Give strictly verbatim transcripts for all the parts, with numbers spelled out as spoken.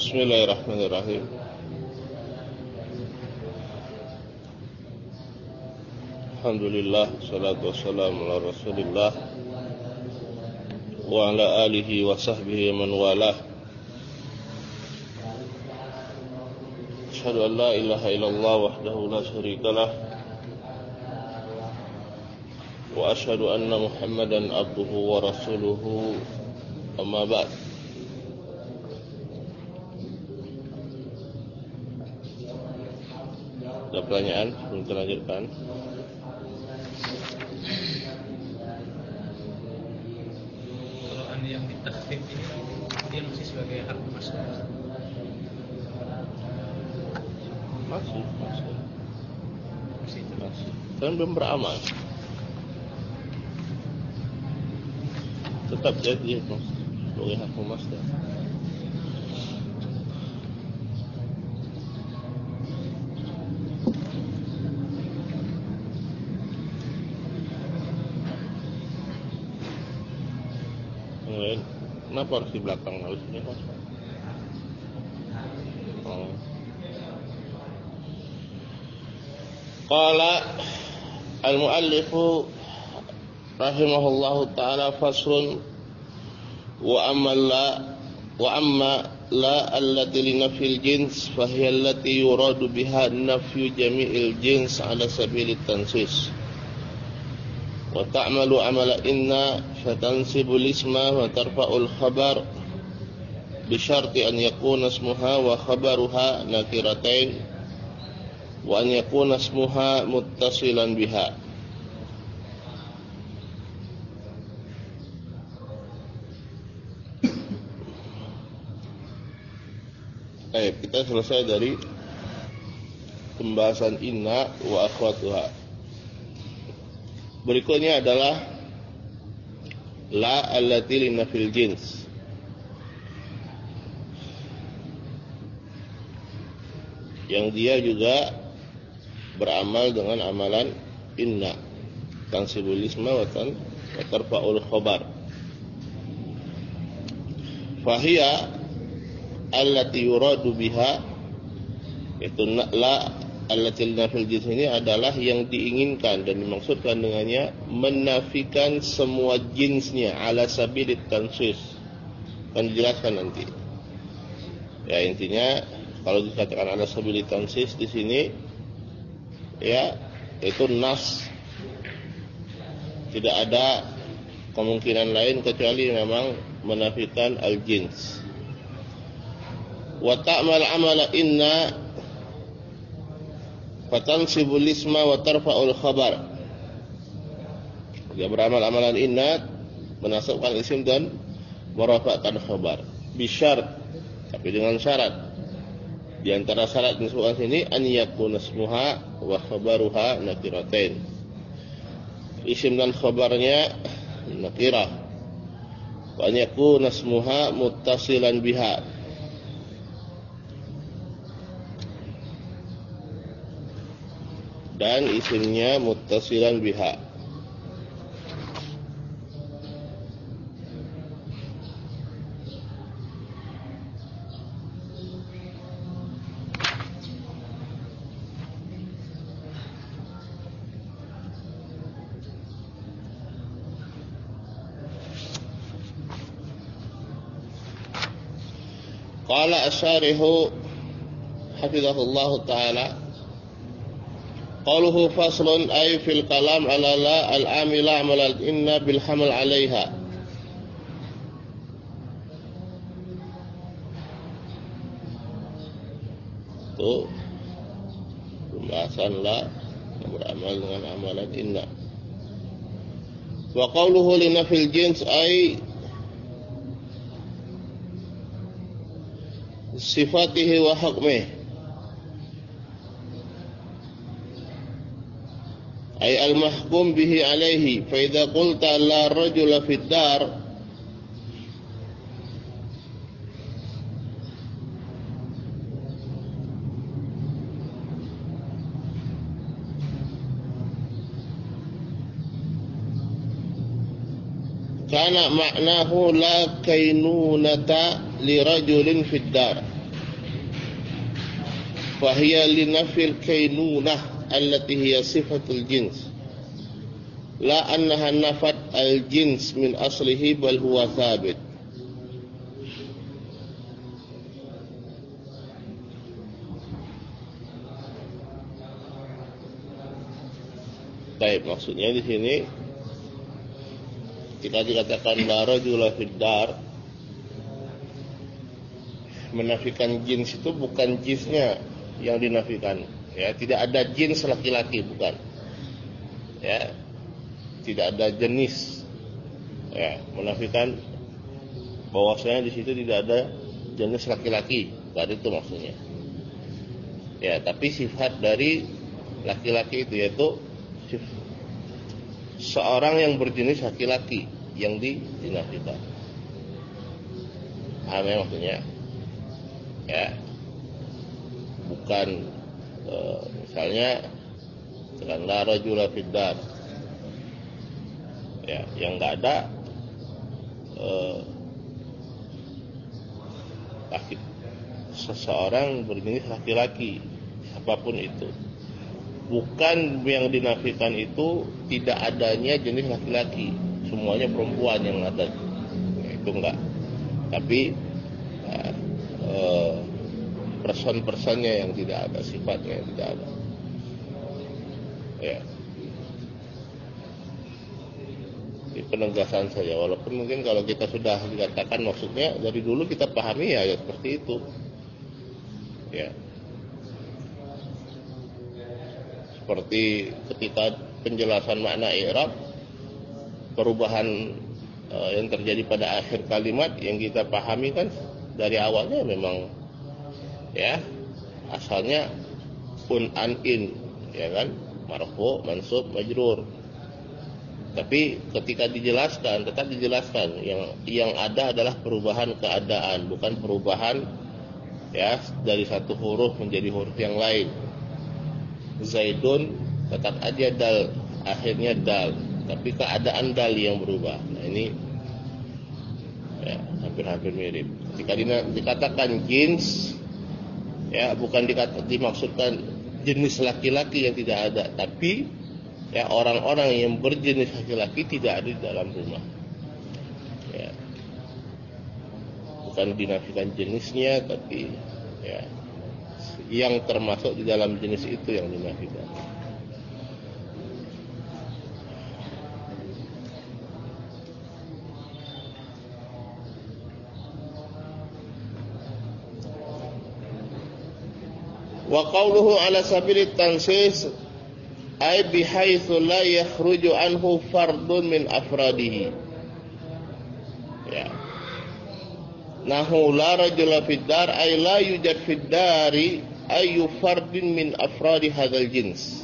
Bismillahirrahmanirrahim. Alhamdulillah, salatu wassalamu ala Rasulillah wa ala alihi wa sahbihi man walah. Asyhadu an la ilaha illallah wahdahu la syarikalah wa asyhadu anna Muhammadan abduhu wa rasuluhu, amma ba'd. Ada pertanyaan sebelum kita lanjutkan? Kalau anda yang ditakfif ini, dia masih sebagai hak masuk? Masih, masih, Masih. masih. Kan belum beramal. Tetap jadi mas, sebagai hak masuk. Kenapa harus di belakang? Harus ini mas. Oh. Qala al-muallifu rahimahullahu ta'ala faslun wa amma la wa amma la allati li nafil jins fa hiya allati yuradu biha nafyu jami'il jins ala sabili tansis wa ta'malu amala inna fatansibu lisma wa tarfa'ul khabar bisyarti an yakuna ismuha wa khabaruha nakiratain wa an yakuna ismuha muttasilan biha. Baik, kita selesai dari pembahasan inna wa akhwatuha. Berikutnya adalah la allati li nafil jins. Yang dia juga beramal dengan amalan inna, tansibul isma wa tan wa tarfa'ul khabar. Fahiya allati yuradu biha, itu la allati li nafil jins ini adalah yang diinginkan dan dimaksudkan dengannya menafikan semua jinsnya ala sabilit tansis. Akan dijelaskan nanti. Ya, intinya kalau dikatakan ala sabilit tansis di sini ya itu nas, tidak ada kemungkinan lain kecuali memang menafikan al-jins. Wa ta'mal amala inna fatansibul isma wa tarfa'ul khabar. Dia beramal amalan inna, menasabkan isim dan merafa'kan khabar. Bisyart, tapi dengan syarat. Di antara syarat yang disebutkan sini an yakuna ismuha wa khabaruha nakiratain. Isim dan khabarnya nakirah. Wa an yakuna ismuha muttasilan biha. Dan isimnya muttasilan biha. Qala asyarihu hafizahullahu ta'ala, qaluhu faslun ay fil kalam ala la al-amila amal inna bil hamal alaiha. Itu pembahasan la yang beramal dengan amalan inna. Wa qawluhu li nafil jins ay sifatihi wa hukmih, ay al-mahkum bihi alaihi. Fa idza qulta la rajula fid dar, kana ma'nahu la kainunata li rajulin fid dar. fahiya linafil kainunah allati hiya sifatul jins la annaha nafat al jins min aslihi bal huwa thabit. Baik, maksudnya di sini jika dikatakan la rajula fid dar, menafikan jins itu bukan jinsnya yang dinafikan, ya, tidak ada jins laki-laki, bukan, ya, tidak ada jenis, ya, menafikan bahwasanya di situ tidak ada jenis laki-laki, tadi itu maksudnya, ya, tapi sifat dari laki-laki itu yaitu seorang yang berjenis laki-laki yang dinafikan. Paham ya maksudnya? Ya, bukan e, misalnya dengan la rajula fid dar, ya, yang nggak ada e, laki, seseorang berjenis laki-laki apapun itu. Bukan yang dinafikan itu tidak adanya jenis laki-laki, semuanya perempuan yang ada, ya, itu enggak. Tapi ya, eh, person-personnya yang tidak ada, sifatnya yang tidak ada. Ya, ini penegasan saja. Walaupun mungkin kalau kita sudah dikatakan maksudnya dari dulu kita pahami ya, ya seperti itu. Ya. Seperti ketika penjelasan makna i'rab, perubahan e, yang terjadi pada akhir kalimat yang kita pahami kan dari awalnya memang, ya, asalnya un an in, ya kan, marfu, mansub, majrur. Tapi ketika dijelaskan, tetap dijelaskan yang yang ada adalah perubahan keadaan, bukan perubahan, ya, dari satu huruf menjadi huruf yang lain. Zaidun tetap aja dal, akhirnya dal, tapi keadaan dal yang berubah. Nah ini ya, hampir-hampir mirip. Ketika dikatakan jins, ya, bukan dikata, dimaksudkan jenis laki-laki yang tidak ada, tapi ya orang-orang yang berjenis laki-laki tidak ada di dalam rumah. Ya, bukan dinafikan jenisnya, tapi ya yang termasuk di dalam jenis itu yang dinafikan. Wa qawluhu ala sabili tansis ay bihaitsu la yakhruju anhu fardun min afradihi. Ya. Nahu la rajula fid dar ay la yujad fid dari ayu fardin min afradi hadzal jins.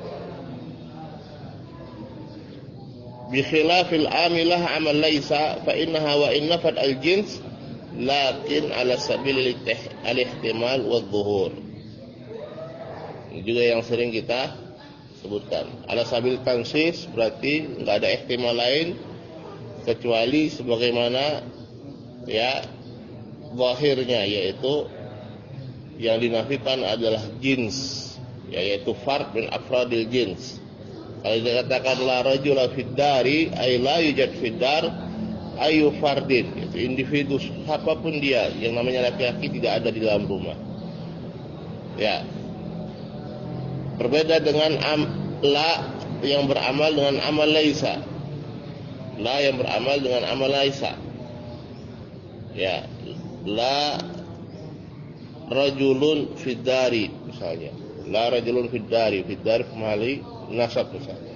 Bi khilafil amilah amal laisa fa innaha wa in nafat al jins lakin ala sabil al ihtimal wa dhuhur. Ini juga yang sering kita sebutkan. Ala sabil tansis berarti enggak ada ihtimal lain kecuali sebagaimana, ya, zahirnya, yaitu yang dinafikan adalah jins, yaitu fard min afradil jins. Kalau dikatakan la rajula fid dari ay la yujad fid dar ayu fardin, itu individu apapun dia yang namanya laki-laki tidak ada di dalam rumah. Ya. Berbeda dengan am, la yang beramal dengan amal laisa. La yang beramal dengan amal laisa. Ya, la rajulun fid dari misalnya. La rajulun fid dari, fid dari pemali nasab misalnya.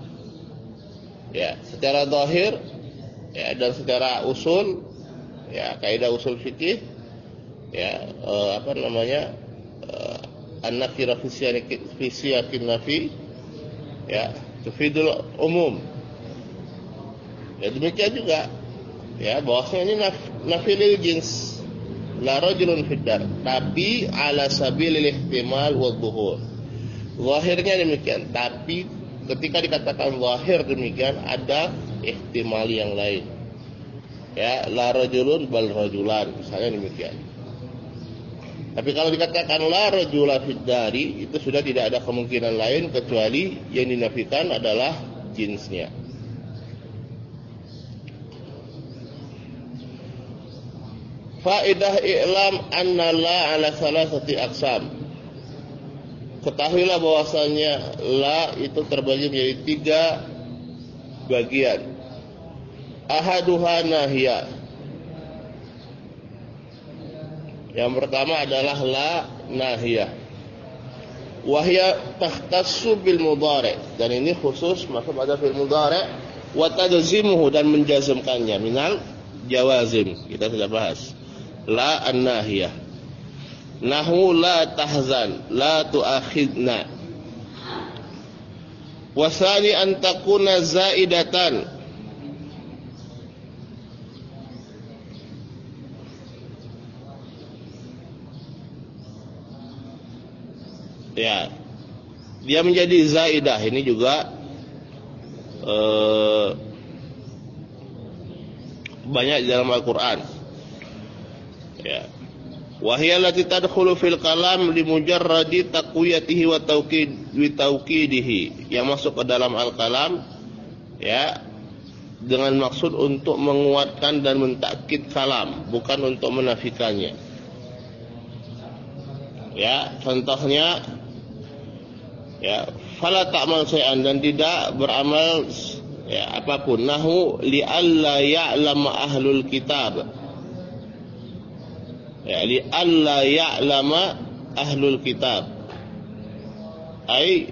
Ya, secara zahir, ya, dan secara usul, ya, kaidah usul fikih, ya, eh, apa namanya? Eh, an-nakira fi siyaqin nafi, ya, tufidul umum. Ya, demikian juga, ya, bahwasanya ini naf, nafilil jins. La rajulun fid dar, tapi ala sabilil ihtimal wa dhuhur. Zahirnya demikian, tapi ketika dikatakan zahir demikian ada ihtimal yang lain. Ya, la rajulun bal rajulan, misalnya demikian. Tapi kalau dikatakan la rajula fid dari, itu sudah tidak ada kemungkinan lain kecuali yang dinafikan adalah jinsnya. Faedah i'lam anna la ala salasati aqsam. Ketahuilah bahwasanya la itu terbagi menjadi tiga bagian. Ahaduha nahiyah. Yang pertama adalah la nahiyah. Wahya takhtassu bil mudhari', dan ini khusus masuk pada fil mudhari' wa tajzimuhu, dan menjazmkannya minal jawazim. Kita sudah bahas. La an-nahiyah. Nahu la tahzan, la tu'akhidna. Wasani an takuna zaidatan. Ya, dia menjadi zaidah. Ini juga eh, banyak di dalam Al-Quran. Ya, wahya allati tadkhulu fil kalam li mujarradi taqwiyatihi wa tawkid wa tawkidihi, yang masuk ke dalam al-kalam ya dengan maksud untuk menguatkan dan mentakkid kalam, bukan untuk menafikannya. Ya, contohnya ya, fala ta'mal syai'an, dan tidak beramal ya apapun. Nahu li alla ya'lama ahlul kitab. Ya, li alla ya'lama ahlul kitab. Ai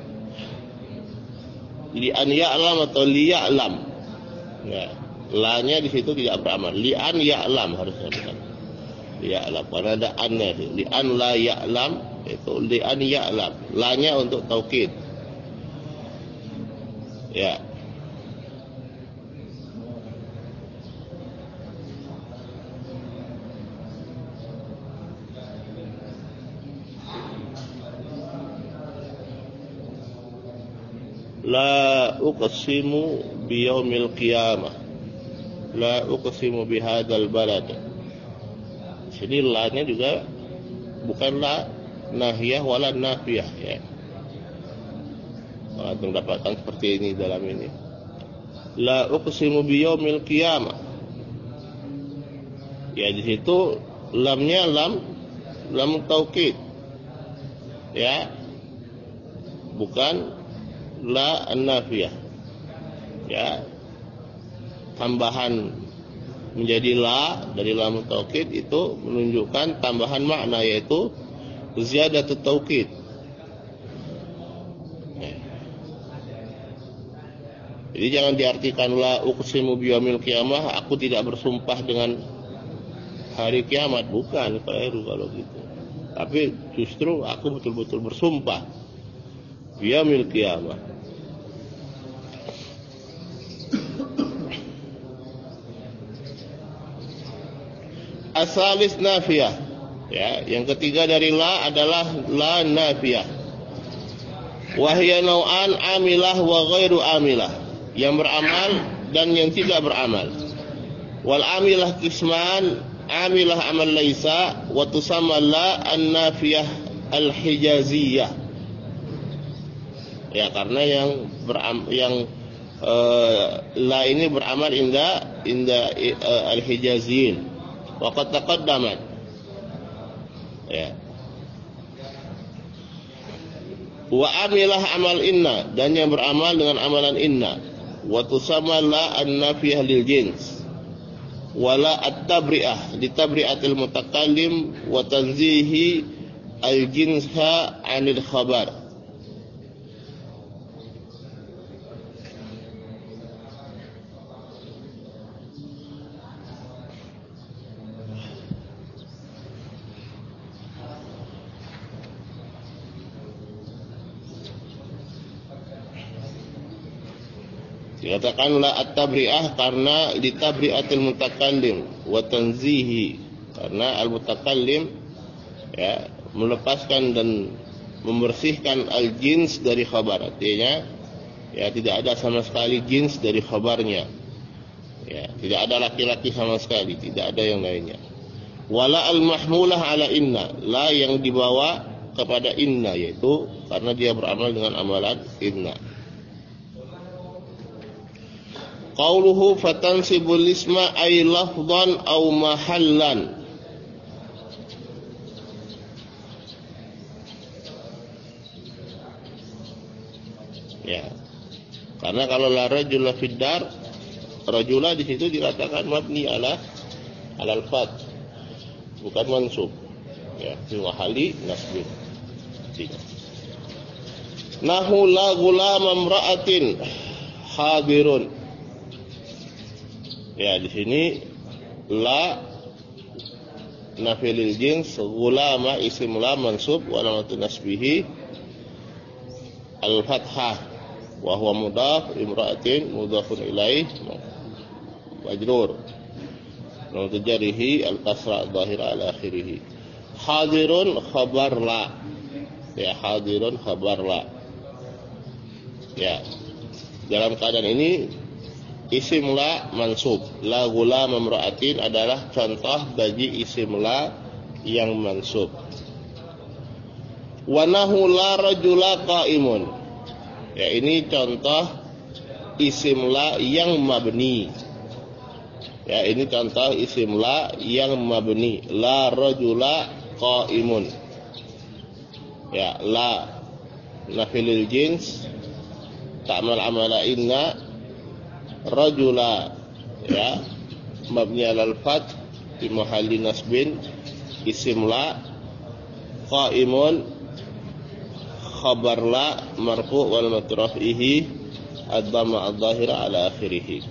li an ya'lam atau li ya'lam. Ya, la-nya di situ tidak beramal. Li an ya'lam harusnya bukan. Li ya'lam. Karena ada an-nya. Li an la ya'lam itu li an ya'lam. La-nya untuk taukid. Ya. La uqsimu biyaumil qiyamah. La uqsimu bihadzal balad. Jadi la-nya juga bukan la nahiyah wala nafiyah ya. Kalau mendapatkan seperti ini dalam ini. La uqsimu biyaumil qiyamah. Ya, di situ lamnya lam lam taukid. Ya. Bukan la an-nafiyah. Ya. Tambahan menjadi la dari lam taukid itu menunjukkan tambahan makna, yaitu ziyadatut taukid. Ya. Jadi jangan diartikan la uqsimu biyaumil qiyamah, aku tidak bersumpah dengan hari kiamat, bukan, keliru kalau gitu. Tapi justru aku betul-betul bersumpah biyaumil qiyamah. Asalis nafiyah. Ya, yang ketiga dari la adalah la nafiyah. Wahya nau'an amilah wa ghairu amilah, yang beramal dan yang tidak beramal. Wal amilah qisman, amilah amal laisa wa tusamma la an-nafiyah al-hijaziyah. Ya, karena yang beram, yang uh, la ini beramal inda inda uh, al-hijaziyin. Waqad taqaddamat. Ya. Wa amilah amal inna, dan yang beramal dengan amalan inna. Wa tusamma la an-nafiyah lil jins. Wala at-tabri'ah li tabri'atil mutakallim wa tanzihi al-jinsa 'anil khabar. Dikatakanlah at-tabri'ah karena litabri'atil mutakallim wa tanzihi, karena al-mutakallim ya melepaskan dan membersihkan al-jins dari khabar. Artinya ya tidak ada sama sekali jins dari khabarnya. Ya, tidak ada laki-laki sama sekali, tidak ada yang lainnya. Wala al-mahmulah ala inna, la yang dibawa kepada inna, yaitu karena dia beramal dengan amalan inna. Qauluhu fatansibul isma ay lafdhan aw mahallan. Ya. Karena kalau la rajula fid dar, rajula di situ dikatakan mabni ala alal fat, bukan mansub. Ya, fi mahali nasbin. Nahu la gulama imra'atin hadirun. Ya, di sini la nafilil jins, gulama isim la mansub wa alamatu nasbihi al-fathah wa huwa mudaf, imra'atin mudafun ilaih majrur. Wa tajrihi al-kasra dhahira ala akhirih. Hadirun khabar la. Ya, hadirun khabar la. Ya. Dalam keadaan ini isim la mansub. La gulama imra'atin adalah contoh bagi isim la yang mansub. Wa nahu la rajula qa'imun. Ya, ini contoh isim la yang mabni. Ya, ini contoh isim la yang mabni. La rajula qa'imun. Ya, la nafilil jins ta'mal amala inna rajula, ya, mabni alal fath fi mahalli nasbin isim la, qa'imun khabar la marfu wal matrafihi ad-dhamma adh-dhahira ala akhirih.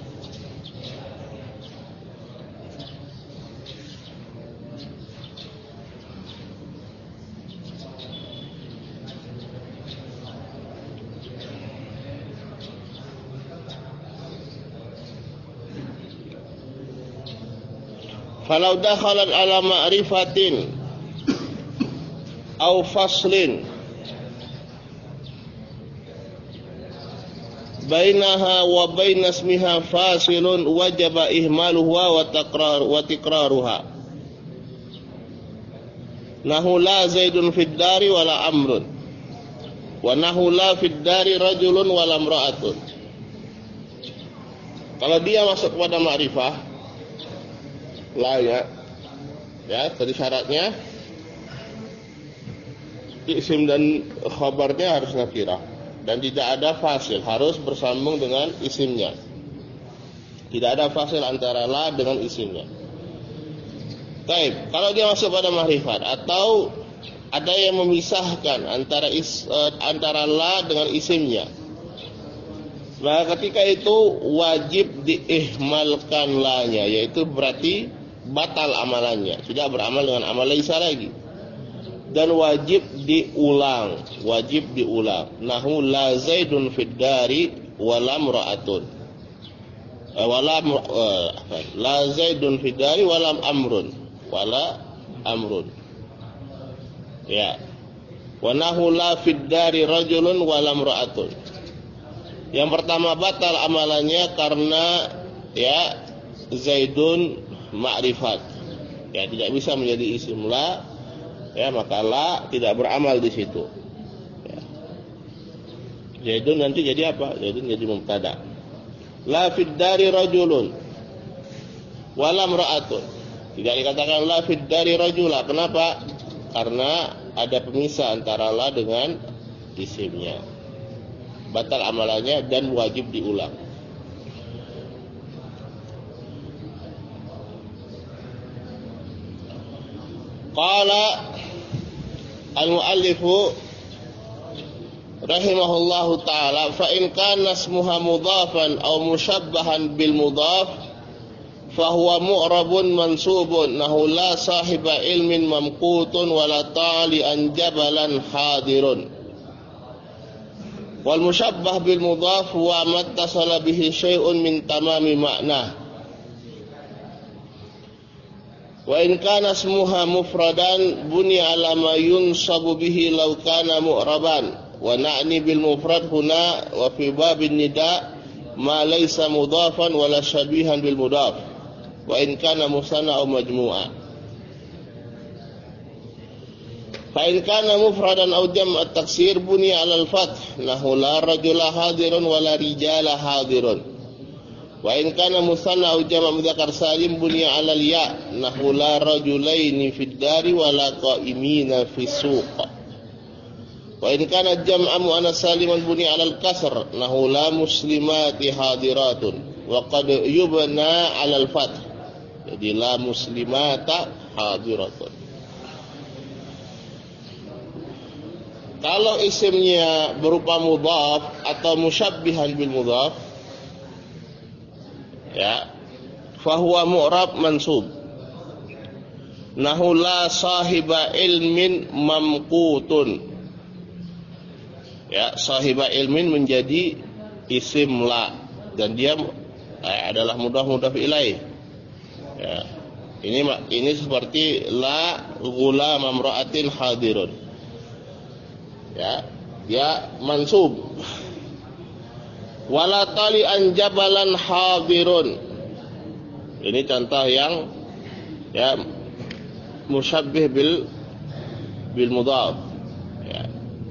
Falau dakhalat ala ma'rifatin aw faslin bainaha wa baina ismiha fasilun wajaba ihmaluha wa taqrar wa tikraruha. Nahu la zaidun fid dari wala amrun wa nahu la fid dari rajulun wala imra'atun. Kalau dia masuk kepada ma'rifah, la ya, ya tadi syaratnya isim dan khabarnya harus nakirah dan tidak ada fasil, harus bersambung dengan isimnya. Tidak ada fasil antara la dengan isimnya. Baik, kalau dia masuk pada ma'rifat atau ada yang memisahkan antara is, uh, antara la dengan isimnya, maka ketika itu wajib diihmalkan la-nya, yaitu berarti batal amalannya, tidak beramal dengan amal laisa lagi, dan wajib diulang, wajib diulang. Nahu la zaidun fid dari wala imra'atun, eh, wala eh, la zaidun fid dari wala amrun, wala amrun. Ya. Wa nahu la fid dari rajulun wala imra'atun. Yang pertama batal amalannya karena ya zaidun ma'rifat, ya tidak bisa menjadi isim la, ya maka la tidak beramal di situ. Ya. Zaidun nanti jadi apa? Zaidun jadi mubtada. La fid dari rajulun wala imra'atun. Tidak dikatakan la fid dari rajula. Kenapa? Karena ada pemisah antara la dengan isimnya. Batal amalannya dan wajib diulang. Qala al-muallifu rahimahullahu ta'ala fa in kana ismuha mudhafan aw mushabbahan bil mudhaf fa huwa mu'rabun mansubun nahu la sahiba ilmin mamqutun wala ta'ali an jabalan hadirun. Wal mushabbah bil mudhaf wa mattasala bihi syai'un min tamami ma'nah. Wa in kana ismuha mufradan bunya ala ma yunsabu bihi law kana mu'raban wa na'ni bil mufrad huna wa fi babin nida ma laysa mudhafan wala shabihan bil mudhaf wa in kana musanna aw majmu'a. Fa in kana mufradan aw jam' at-taksir buniya 'ala al-fath nahu la rajula hadirun wa la rijala hadirun. Wa in kana musanna aw jam' mudzakkar salim buniya 'ala al-ya nahu la rajulaini fid dari wa la qa'imina fis suq. Wa in kana jam'a muannas saliman buniya 'ala al-kasr nahu la muslimati hadiratun wa qad yubna 'ala al-fath. Jadi la muslimata hadiratun. Kalau isimnya berupa mudhaf atau musyabbihan bil mudhaf, ya, fahuwa mu'rab mansub. Nahu la sahiba ilmin mamqutun. Ya, sahiba ilmin menjadi isim la dan dia eh, adalah mudhaf-mudhaf ilaih. Ya. Ini ini seperti la ghulam mamra'atin hadirun. Ya, dia mansub. Wala tali an jabalan hadirun. Ini contoh yang ya musyabbih bil bil mudhaf. Ya.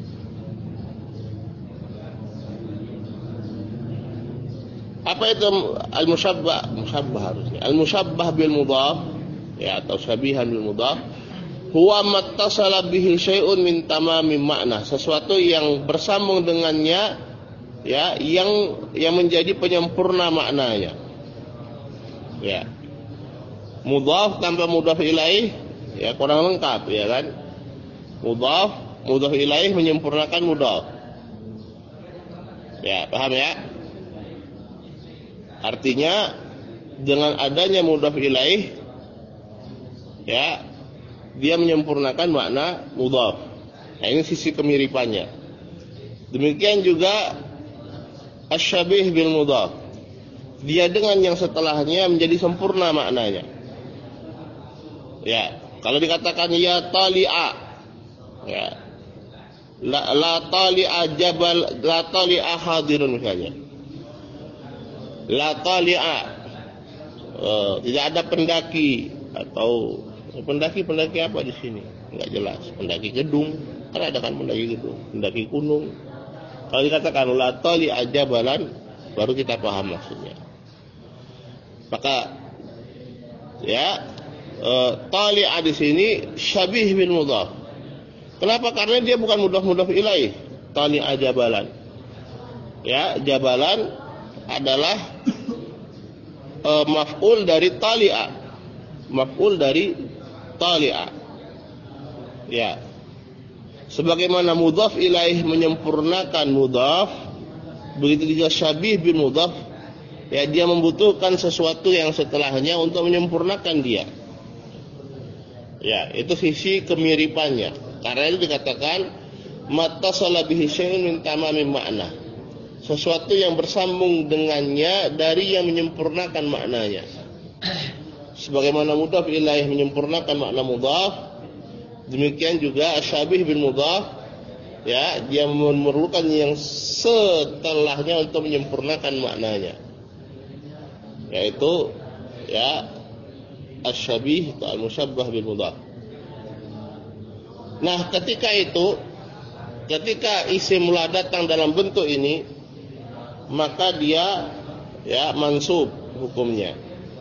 Apa itu al-musyabbah? Musyabbah harusnya. Al-musyabbah bil mudhaf ya atau syabihan bil mudhaf huwa mattasala bihi syai'un min tamami makna, sesuatu yang bersambung dengannya ya yang yang menjadi penyempurna maknanya. Ya. Mudhaf tanpa mudhaf ilaih ya kurang lengkap ya kan? Mudhaf, mudhaf ilaih menyempurnakan mudhaf. Ya, paham ya? Artinya dengan adanya mudhaf ilaih ya dia menyempurnakan makna mudhaf. Nah, ini sisi kemiripannya. Demikian juga asyabih bil mudhaf. Dia dengan yang setelahnya menjadi sempurna maknanya. Ya, kalau dikatakan ya tali'a, ya, la, la tali'a jabal, la tali'a hadirun misalnya. La tali'a, uh, tidak ada pendaki atau pendaki-pendaki apa di sini? Enggak jelas. Pendaki gedung, kan ada kan pendaki gedung, pendaki gunung. Kalau dikatakan la tali ajabalan, baru kita paham maksudnya. Maka ya e, tali'a di sini syabih bil mudhaf. Kenapa? Karena dia bukan mudhaf-mudhaf ilaih. Tali'a jabalan. Ya, jabalan adalah e, maf'ul dari tali'a. Maf'ul dari tali'a. Ya. Sebagaimana mudhaf ilaih menyempurnakan mudhaf, begitu juga syabih bil mudhaf, ya dia membutuhkan sesuatu yang setelahnya untuk menyempurnakan dia. Ya, itu sisi kemiripannya. Karena itu dikatakan mattasala bihi syai'un min tamami makna. Sesuatu yang bersambung dengannya dari yang menyempurnakan maknanya. Sebagaimana mudhaf ilaih menyempurnakan makna mudhaf, demikian juga syabih bil mudhaf ya dia memerlukan yang setelahnya untuk menyempurnakan maknanya, yaitu ya asyabih atau al-musyabbah bil mudhaf. Nah, ketika itu ketika isim la datang dalam bentuk ini, maka dia ya mansub hukumnya.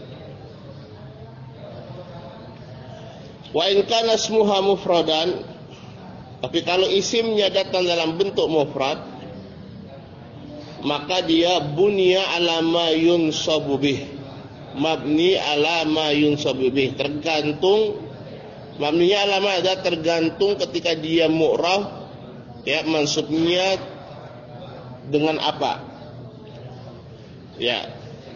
Wa in kana ismuha mufradan, tapi kalau isimnya datang dalam bentuk mufrad, maka dia bunya ala ma yunsabu bih, mabni ala ma yunsabu bih, tergantung mabninya ala ma ada tergantung ketika dia mu'rab ya mansubnya dengan apa. Ya.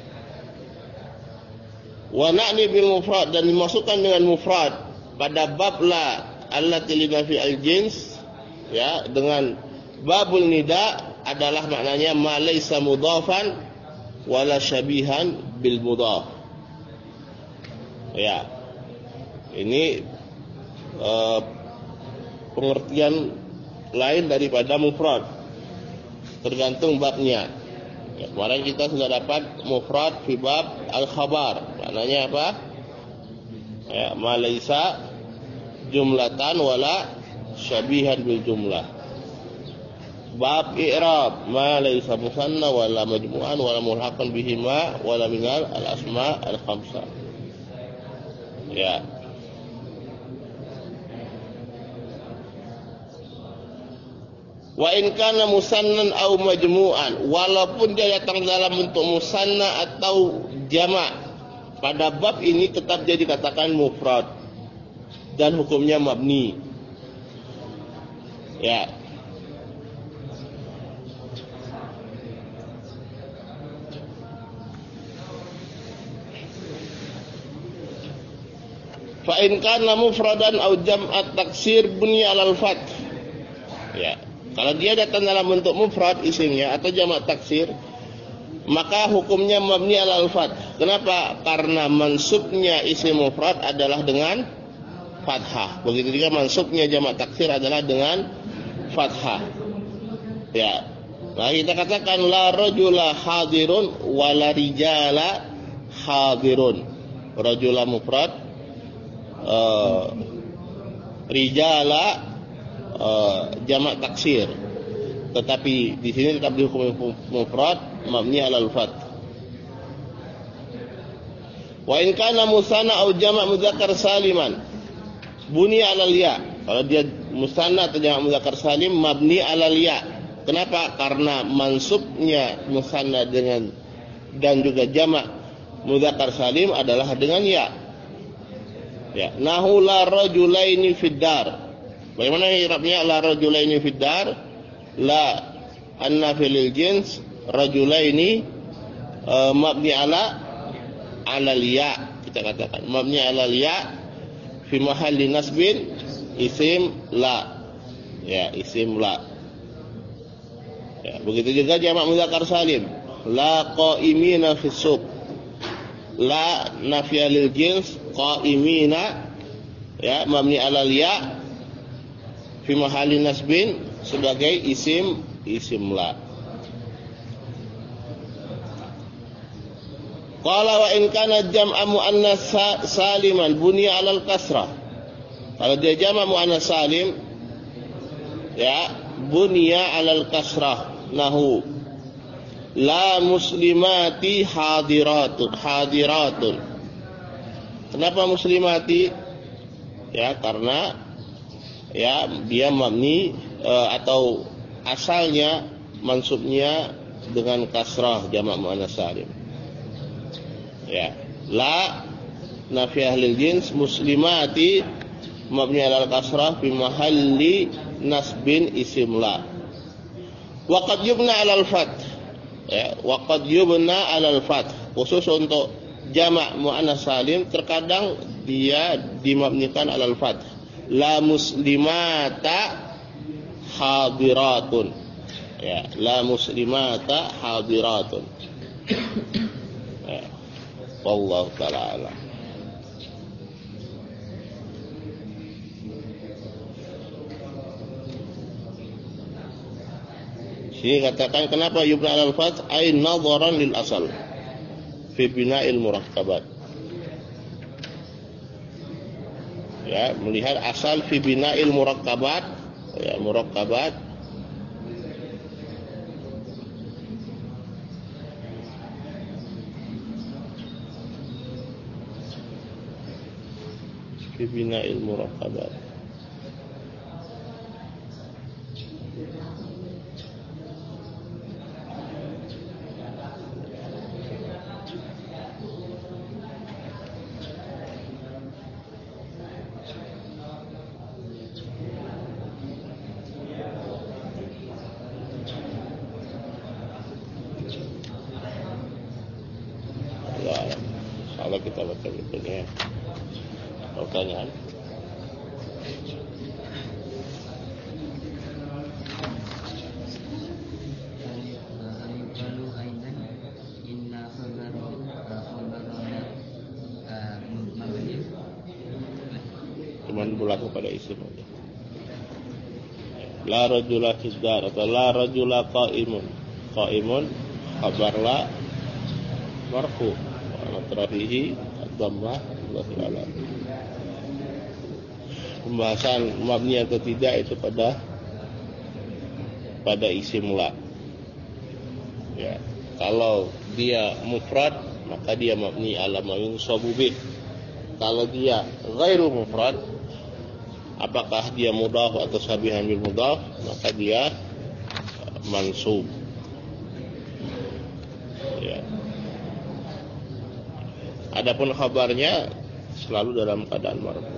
Wa na'ni bil mufrad, dan dimasukkan dengan mufrad pada bab la allati linafi al-jins ya dengan babul nida adalah maknanya ma laisa mudhafan wala syabihan bil mudhaf. Ya. Ini uh, pengertian lain daripada mufrad. Tergantung babnya. Ya, kemarin kita sudah dapat mufrad fi bab al-khabar. Maknanya apa? Ya, ma laisa jumlatan wala syabihan bil jumlah. Bab i'rab ma laysa musanna wala majmu'an wala mulhaqan bihima wala minal al asma al khamsah. Ya. Wa in kana musannan aw majmu'an, walaupun dia datang dalam bentuk musanna atau jamak, pada bab ini tetap dia dikatakan mufrad dan hukumnya mabni. Ya. Fa in kana mufradan aw jam'at taksir bunya 'alal fath. Ya. Kalau dia datang dalam bentuk mufrad isimnya atau jamak taksir, maka hukumnya mabni 'alal fath. Kenapa? Karena mansubnya isim mufrad adalah dengan fathah. Begitu juga mansubnya jamak taksir adalah dengan fathah. Ya. Nah, kita katakan la rajula hadirun wa la rijala hadirun. Rajula mufrad, Uh, rijala uh, jamak taksir, tetapi di sini tetap dihukum mufrad mabni 'alal fath. Wa in kana musanna aw jamak mudzakkar saliman buni 'alal ya. Kalau dia musanna atau jamak mudzakkar salim mabni 'alal ya. Kenapa? Karena mansubnya musanna dengan dan juga jamak mudzakkar salim adalah dengan ya. Ya, nahu la rajulaini fid dar. Bagaimana i'rabnya la rajulaini fid dar? La anna fil jins rajulaini uh, mabni ala ala ya. Kita katakan mabni ala ya fi mahalli nasbin isim la. Ya, isim la. Ya, begitu juga jamak mudzakkar salim. La qa'imina fis suq. La nafiyah lil jins qa'imina, ya, mabni 'alal ya fi mahalli nasbin sebagai isim isim la. Qala wa in kana jam'a muannas saliman bunya 'alal kasrah. Kalau dia jamak muannas salim, ya, bunya 'alal kasrah. Nahu la muslimati hadiratun hadiratun. Kenapa muslimati? Ya, karena ya dia mabni e, atau asalnya mansubnya dengan kasrah jamak muannas salim. Ya, la nafiyah lil jins muslimati mabni alal kasrah fi mahalli nasbin isim la. Wa qad yubna 'alal fath. Ya, waqad yubna 'alal fath. Khusus untuk jamak muannas salim terkadang dia dimabnikan 'alal fath. La muslimata hadiratun. Ya, la muslimata hadiratun. Ya. Wallahu ta'ala a'lam. Sini katakan kenapa yubna 'alal fath ay nadharan lil asal fi bina'il murakkabat. Ya, melihat asal fi bina'il murakkabat, ya, murakkabat fi bina'il murakkabat. Kalau kita baca berikutnya pertanyaan. Cuman berlaku pada isim aja. La rajula fiddar atau la rajula qa'imun. Qa'imun khabar la marfu wa tarafihi ad-dhammah Allahu a'lam. pembahasan mabni atau tidak itu pada pada isim la. Ya, kalau dia mufrad maka dia mabni ala ma yunsabu bih. Kalau dia ghairu mufrad, apakah dia mudhaf atau sabihan bil mudhaf, maka dia mansub. Ya. Adapun khabarnya selalu dalam keadaan marfu.